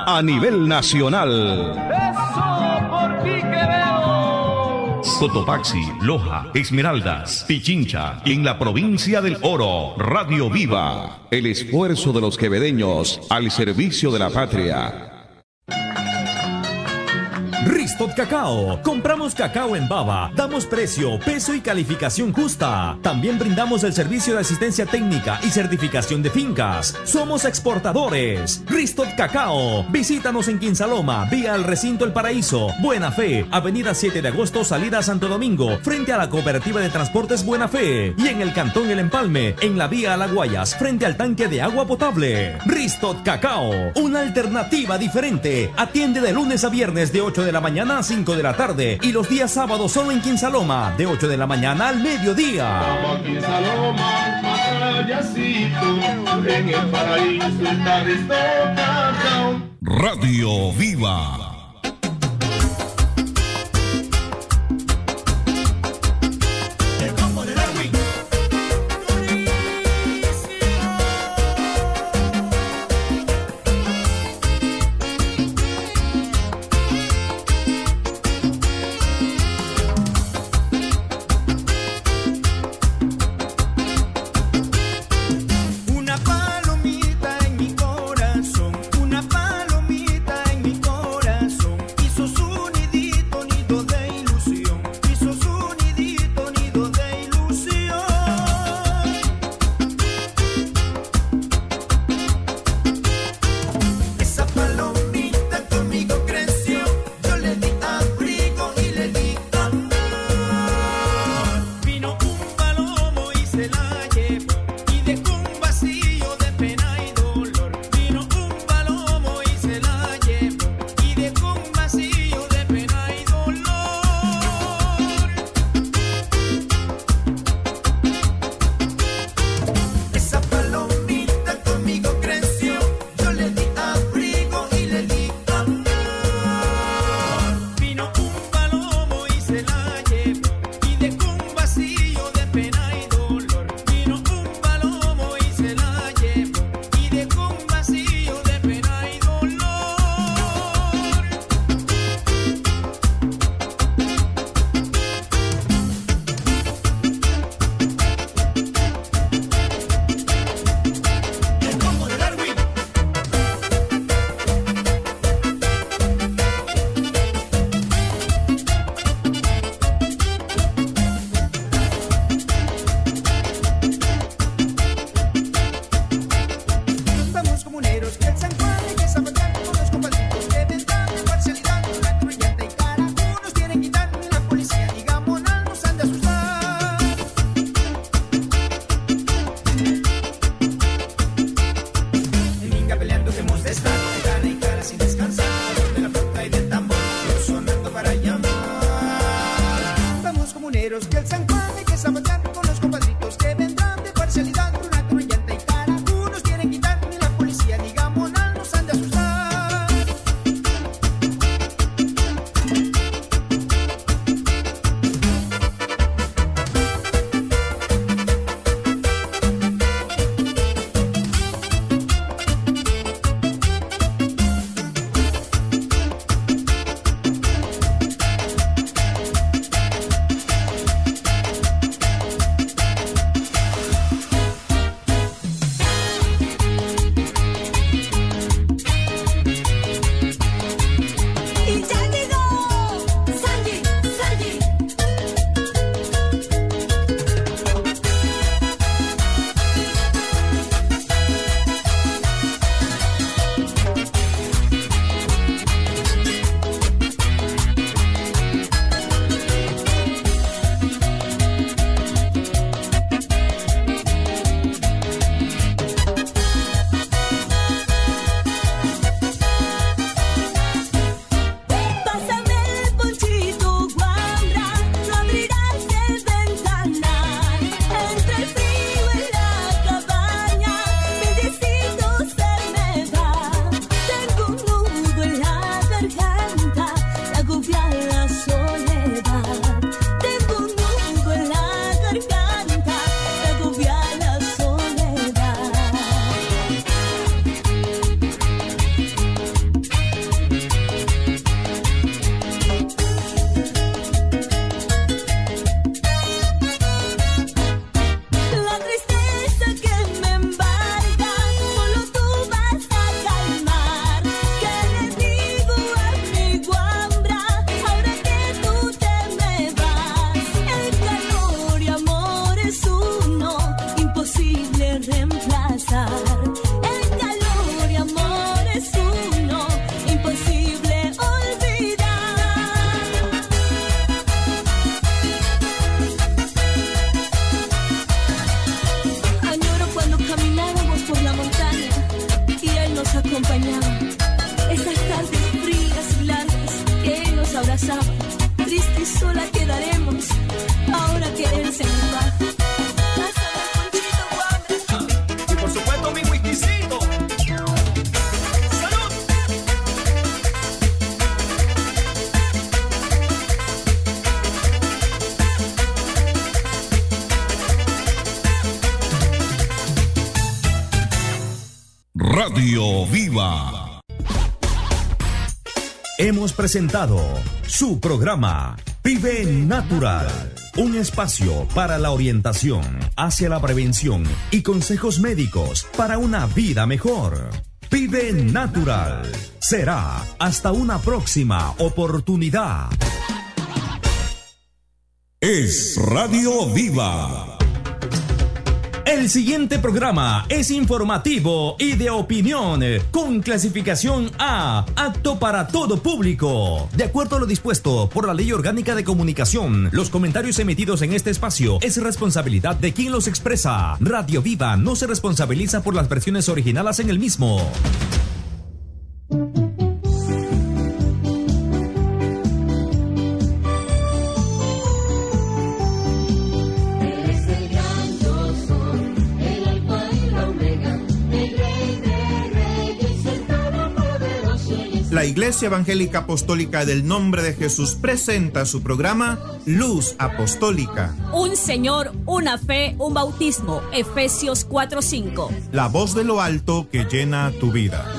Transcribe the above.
a nivel nacional. Eso por ti que veo. Cotopaxi, Loja, Esmeraldas, Pichincha y en la provincia del Oro, Radio Viva. El esfuerzo de los quevedeños al servicio de la patria. Ristot Cacao. Compramos cacao en baba. Damos precio, peso y calificación justa. También brindamos el servicio de asistencia técnica y certificación de fincas. Somos exportadores. Ristot Cacao. Visítanos en Quinsaloma, vía al Recinto El Paraíso. Buena Fe, Avenida 7 de Agosto, salida a Santo Domingo, frente a la Cooperativa de Transportes Buena Fe. Y en el Cantón El Empalme, en la vía a La Guayas, frente al tanque de agua potable. Ristot Cacao. Una alternativa diferente. Atiende de lunes a viernes de 8 de la mañana a 5 de la tarde y los días sábados solo en Quinsaloma de 8 de la mañana al mediodía. Vamos a Quinsaloma, más allácito, en el paraíso está Ristot Cacao. Radio Viva. Una palomita en mi corazón, abrazaban. Triste y sola quedaremos, ahora quererse en el bar. Y por supuesto mi whiskycito. ¡Salud! Radio Viva. Hemos presentado su programa Vive Natural, un espacio para la orientación hacia la prevención y consejos médicos para una vida mejor. Vive Natural. Será hasta una próxima oportunidad. Es Radio Viva. El siguiente programa es informativo y de opinión, con clasificación A, apto para todo público. De acuerdo a lo dispuesto por la Ley Orgánica de Comunicación, los comentarios emitidos en este espacio es responsabilidad de quien los expresa. Radio Viva no se responsabiliza por las versiones originales en el mismo. La Iglesia Evangélica Apostólica del Nombre de Jesús presenta su programa Luz Apostólica. Un Señor, una fe, un bautismo. Efesios 4:5. La voz de lo alto que llena tu vida.